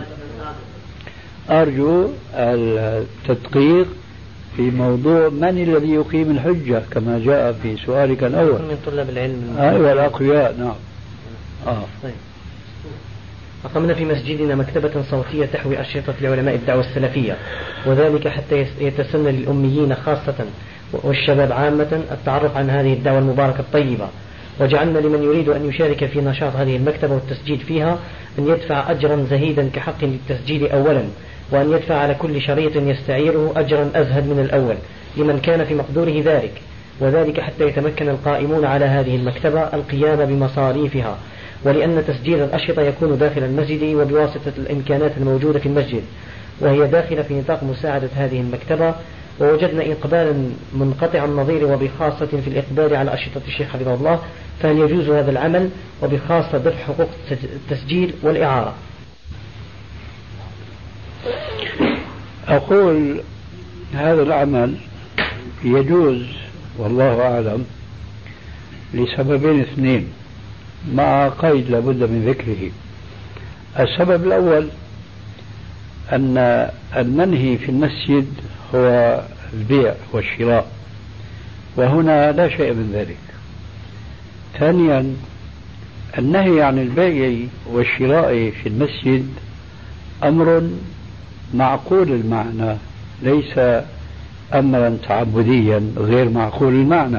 أرجو التدقيق في موضوع من الذي يقيم الحجة كما جاء في سؤالك الأول من طلاب العلم والأقوياء. نعم. طيب. أقمنا في مسجدنا مكتبة صوتية تحوي أشرطة لعلماء الدعوة السلفية، وذلك حتى يتسنى للأميين خاصة والشباب عامة التعرف عن هذه الدعوة المباركة الطيبة. وجعلنا لمن يريد أن يشارك في نشاط هذه المكتبة والتسجيل فيها أن يدفع أجرا زهيدا كحق للتسجيل أولا، وأن يدفع على كل شريط يستعيره أجرا أزهد من الأول لمن كان في مقدوره ذلك، وذلك حتى يتمكن القائمون على هذه المكتبة القيام بمصاريفها، ولأن تسجيل الأشرطة يكون داخل المسجد وبواسطة الإمكانات الموجودة في المسجد، وهي داخلة في نطاق مساعدة هذه المكتبة. ووجدنا إقبالا منقطع النظير وبخاصة في الإقبال على أشرطة الشيخ حفظه الله، فهل يجوز هذا العمل وبخاصة دفع حقوق التسجيل والإعارة؟ أقول هذا العمل يجوز والله أعلم لسببين اثنين مع قيد لابد من ذكره. السبب الأول أن المنهي في المسجد هو البيع والشراء، وهنا لا شيء من ذلك. ثانيا النهي عن البيع والشراء في المسجد أمر معقول المعنى، ليس أمرا تعبديا غير معقول المعنى.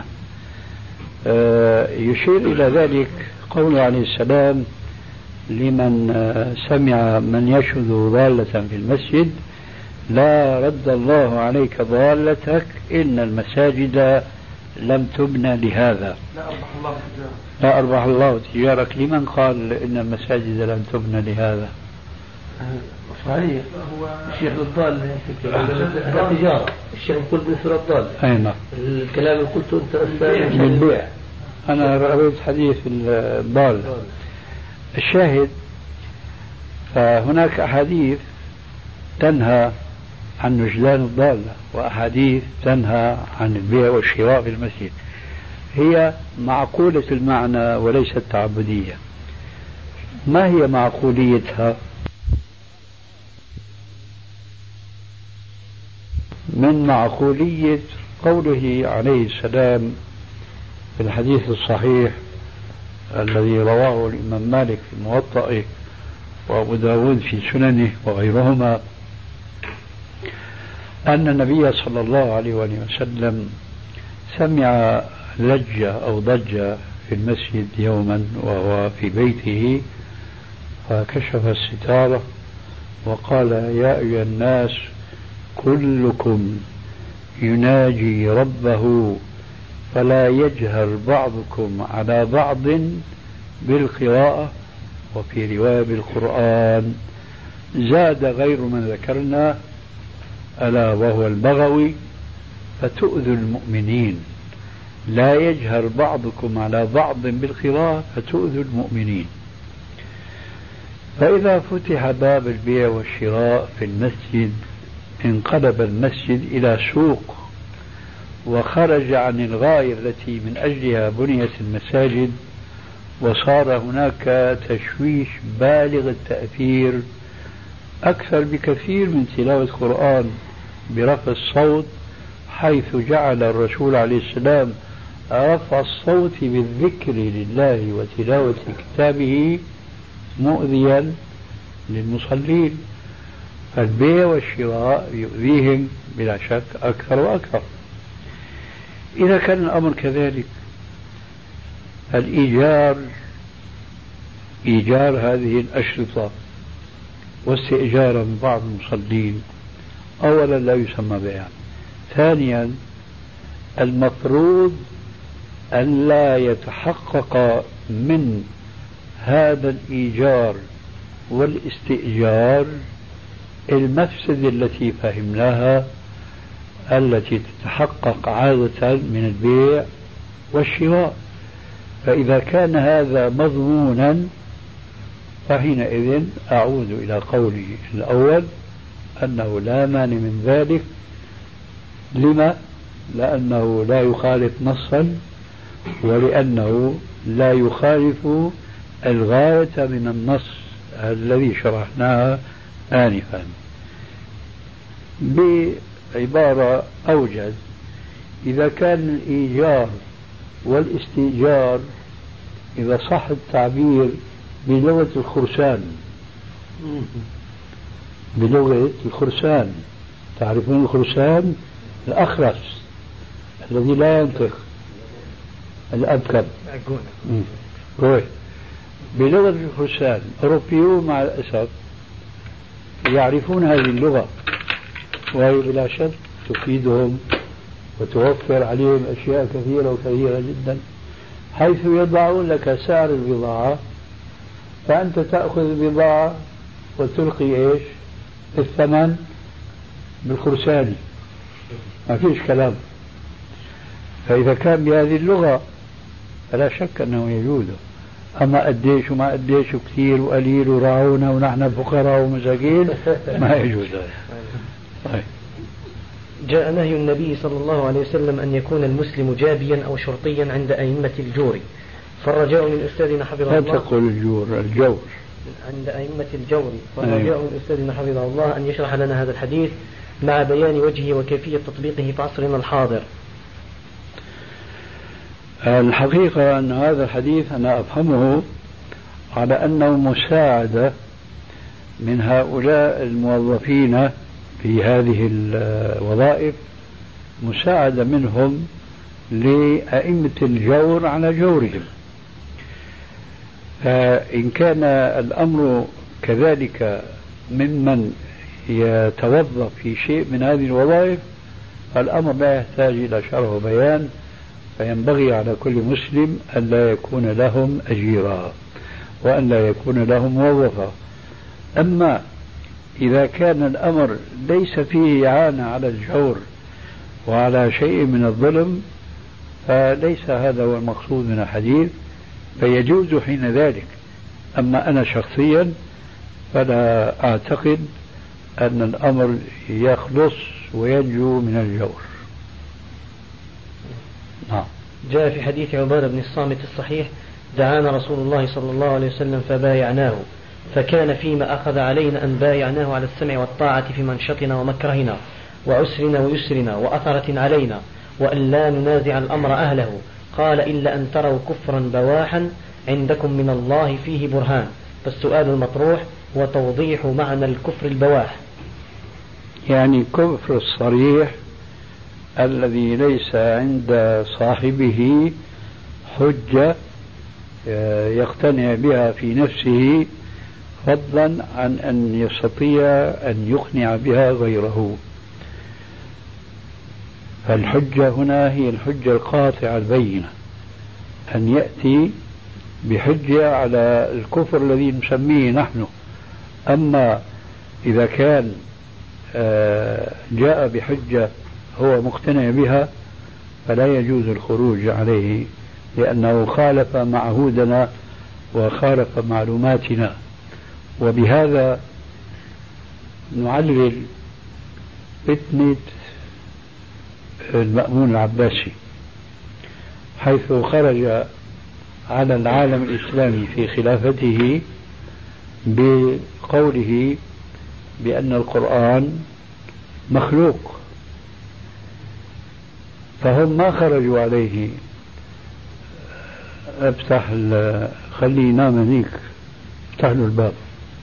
يشير إلى ذلك قوله عليه السلام لمن سمع من يشهد ضالة في المسجد: لا رد الله عليك ضالتك إن المساجد لم تبنى لهذا. لا أربح الله تجارك. لمن قال إن المساجد لم تبنى لهذا؟ صحيح. الشيخ الضال تجارة، الشيخ يقول بالنسبة للضال. أي نعم. الكلام اللي قلته أنت بالبيع. أنا رأيت حديث الضال. الشاهد فهناك أحاديث تنهى عن وجدان الضالة وأحاديث تنهى عن البيع والشراء في المسجد، هي معقولة المعنى وليست تعبدية. ما هي معقوليتها؟ من معقولية قوله عليه السلام في الحديث الصحيح الذي رواه الإمام مالك في موطئه وأبو داود في سننه وغيرهما، أن النبي صلى الله عليه وسلم سمع لجة أو ضجة في المسجد يوما وهو في بيته، فكشف الستارة وقال: يا أيها الناس كلكم يناجي ربه فلا يجهر بعضكم على بعض بالقراءة، وفي رواية بالقرآن. زاد غير من ذكرنا ألا وهو البغوي: فتؤذوا المؤمنين. لا يجهر بعضكم على بعض بالقراءة فتؤذوا المؤمنين. فإذا فتح باب البيع والشراء في المسجد انقلب المسجد إلى سوق، وخرج عن الغاية التي من أجلها بنيت المساجد، وصار هناك تشويش بالغ التأثير أكثر بكثير من تلاوة القرآن برفع الصوت، حيث جعل الرسول عليه السلام رفع الصوت بالذكر لله وتلاوة كتابه مؤذيا للمصلين. فالبيع والشراء يؤذيهم بلا شك أكثر وأكثر. إذا كان الأمر كذلك، إيجار هذه الأشرطة واستئجار من بعض المصلين أولا لا يسمى بيع. ثانيا المفروض أن لا يتحقق من هذا الإيجار والاستئجار المفسدة التي فهمناها التي تتحقق عادة من البيع والشراء. فإذا كان هذا مضمونا فحينئذ أعود إلى قولي الأول أنه لا مانع من ذلك. لما؟ لأنه لا يخالف نصا، ولأنه لا يخالف الغاية من النص الذي شرحناها آنفا. بعبارة أوجز، إذا كان الإيجار والاستئجار إذا صح التعبير بلغة الخرسان، تعرفون الخرسان؟ الأخرس الذي لا ينطق، الأبكم، بلغة الخرسان. أوروبيون مع الأسف يعرفون هذه اللغة، وهي بلا شك تفيدهم وتوفر عليهم أشياء كثيرة وكثيرة جدا، حيث يضعون لك سعر البضاعة فأنت تأخذ البضاعة وتلقي إيش؟ الثمن بالخرساني، ما فيش كلام. فإذا كان بهذه اللغة فلا شك أنه يجوز. أما قديش وما قديش وكثير وقليل وراعونا ونحن فقراء ومساكين ما يجوز. طيب. جاء نهي النبي صلى الله عليه وسلم أن يكون المسلم جابيا أو شرطيا عند أئمة الجور، فالرجاء من أستاذنا حفظه الله. لا تقول الجور عند أئمة الجور، فالرجاء من أستاذنا حفظه الله أن يشرح لنا هذا الحديث مع بيان وجهه وكيفية تطبيقه في عصرنا الحاضر. الحقيقة أن هذا الحديث أنا أفهمه على أنه مساعدة من هؤلاء الموظفين في هذه الوظائف، مساعدة منهم لأئمة الجور على جورهم. فإن كان الأمر كذلك ممن يتوظف في شيء من هذه الوظائف، الأمر لا يحتاج إلى شرح وبيان، فينبغي على كل مسلم أن لا يكون لهم أجيرا وأن لا يكون لهم موظفا. أما إذا كان الأمر ليس فيه إعانة على الجور وعلى شيء من الظلم فليس هذا هو المقصود من الحديث، فيجوز حين ذلك. أما أنا شخصيا فلا أعتقد أن الأمر يخلص وينجو من الجور. جاء في حديث عبادة بن الصامت الصحيح: دعانا رسول الله صلى الله عليه وسلم فبايعناه، فكان فيما أخذ علينا أن بايعناه على السمع والطاعة في منشطنا ومكرهنا وعسرنا ويسرنا وأثرة علينا، وأن لا ننازع الأمر أهله. قال: إلا أن تروا كفرا بواحا عندكم من الله فيه برهان. فالسؤال المطروح هو توضيح معنى الكفر البواح. يعني كفر الصريح الذي ليس عند صاحبه حجة يقتنع بها في نفسه، فضلا عن أن يستطيع أن يقنع بها غيره. فالحجة هنا هي الحجة القاطعة البينة، أن يأتي بحجة على الكفر الذي نسميه نحن. أما إذا كان جاء بحجة هو مقتنع بها فلا يجوز الخروج عليه، لأنه خالف معهودنا وخالف معلوماتنا. وبهذا نعلل فتنة المأمون العباسي، حيث خرج على العالم الإسلامي في خلافته بقوله بأن القرآن مخلوق، فهم ما خرجوا عليه. خليه ينام هنيك، افتح له الباب.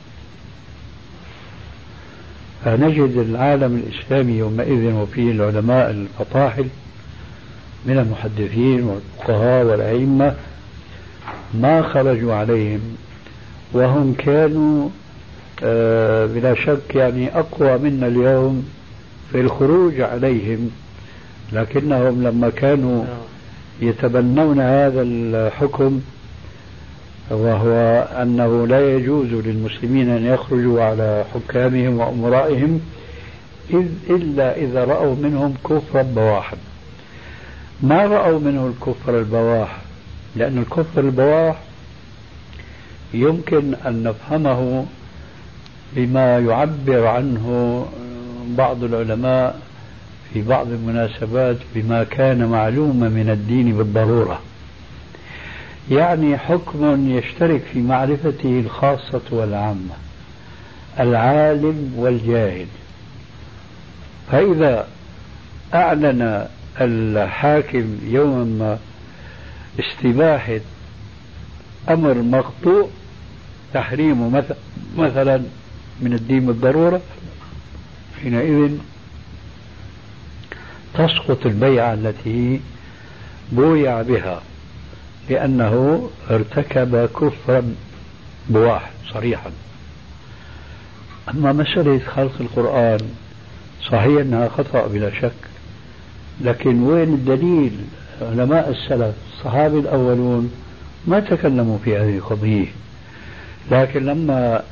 فنجد العالم الإسلامي يومئذ وفيه العلماء الفطاحل من المحدثين والفقهاء والأئمة ما خرجوا عليهم، وهم كانوا بلا شك يعني أقوى منا اليوم في الخروج عليهم، لكنهم لما كانوا يتبنون هذا الحكم، وهو أنه لا يجوز للمسلمين أن يخرجوا على حكامهم وأمرائهم إلا إذا رأوا منهم كفرا بواحا. ما رأوا منه الكفر البواح، لأن الكفر البواح يمكن أن نفهمه بما يعبر عنه بعض العلماء في بعض المناسبات بما كان معلوما من الدين بالضرورة، يعني حكم يشترك في معرفته الخاصة والعامة، العالم والجاهل. فإذا أعلن الحاكم يوما ما استباحة أمر مقطوع تحريمه مثلا من الدين بالضرورة، حينئذ تسقط البيعة التي بويع بها، لأنه ارتكب كفرا بواح صريحا. أما مسألة خلق القرآن صحيح أنها خطأ بلا شك، لكن وين الدليل؟ علماء السلف الصحابة الأولون ما تكلموا في هذه القضية، لكن لما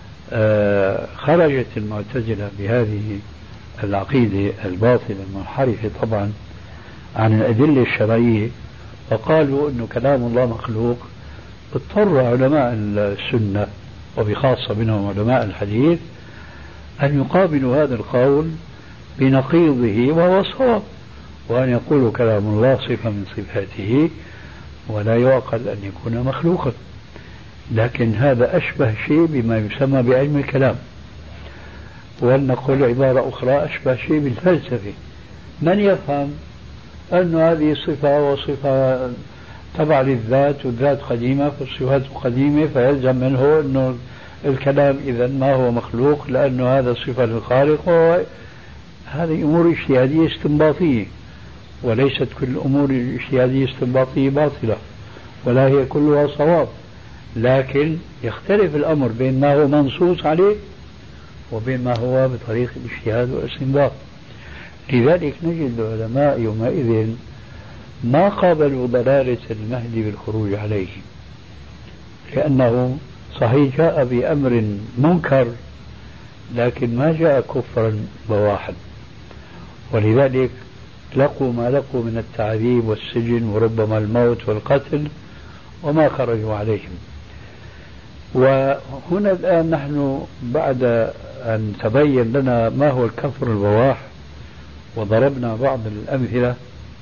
خرجت المعتزلة بهذه العقيدة الباطلة المنحرفة طبعا عن الأدلة الشرعية وقالوا أنه كلام الله مخلوق، اضطر علماء السنة وبخاصة منهم علماء الحديث أن يقابلوا هذا القول بنقيضه وهو صواب، وأن يقولوا كلام الله صفة من صفاته ولا يعقل أن يكون مخلوقا. لكن هذا أشبه شيء بما يسمى بعلم الكلام، ولنقول عبارة أخرى أشبه شيء بالفلسفة. من يفهم أن هذه صفة وصفة تبع للذات والذات قديمة فالصفات قديمة، فيلزم منه أنه الكلام إذا ما هو مخلوق لأنه هذا صفة للخالق. هذه أمور اجتهادية استنباطية، وليست كل الأمور الاجتهادية الاستنباطية باطلة، ولا هي كلها صواب، لكن يختلف الأمر بين ما هو منصوص عليه وبين ما هو بطريق الاجتهاد والاستنباط. لذلك نجد العلماء يومئذ ما قابلوا ضلالة المهدي بالخروج عليه، لأنه صحيح جاء بأمر منكر لكن ما جاء كفرا بواحا، ولذلك لقوا ما لقوا من التعذيب والسجن وربما الموت والقتل وما خرجوا عليهم. وهنا الآن نحن بعد أن تبين لنا ما هو الكفر البواح وضربنا بعض الأمثلة،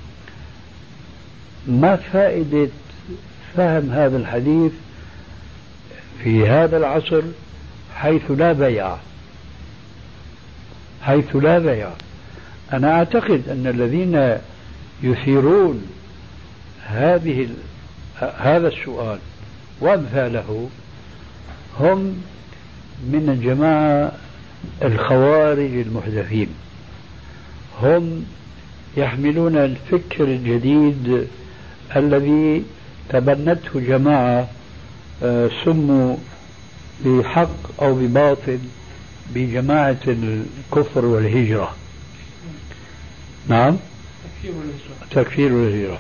ما فائدة فهم هذا الحديث في هذا العصر حيث لا بيع؟ أنا أعتقد أن الذين يثيرون هذا السؤال وأمثاله هم من الجماعة الخوارج المحدثين، هم يحملون الفكر الجديد الذي تبنته جماعة سموا بحق أو بباطل بجماعة الكفر والهجرة. نعم، تكفير والهجرة.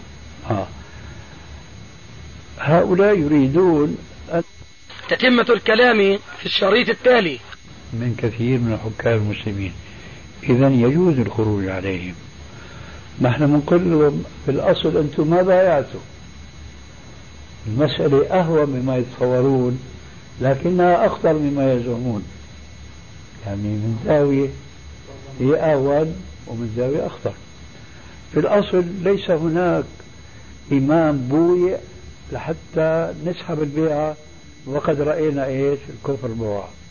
هؤلاء يريدون تتمة الكلام في الشريط التالي من كثير من حكام المسلمين، إذن يجوز الخروج عليهم. نحن بنقول لهم في الأصل أنتم ما بايعتوا، المسألة أهون مما يتصورون لكنها أخطر مما يزعمون، يعني من زاوية هي أهون ومن زاوية أخطر. في الأصل ليس هناك إمام بويع لحتى نسحب البيعة، وقد رأينا إيش الكفر بواح.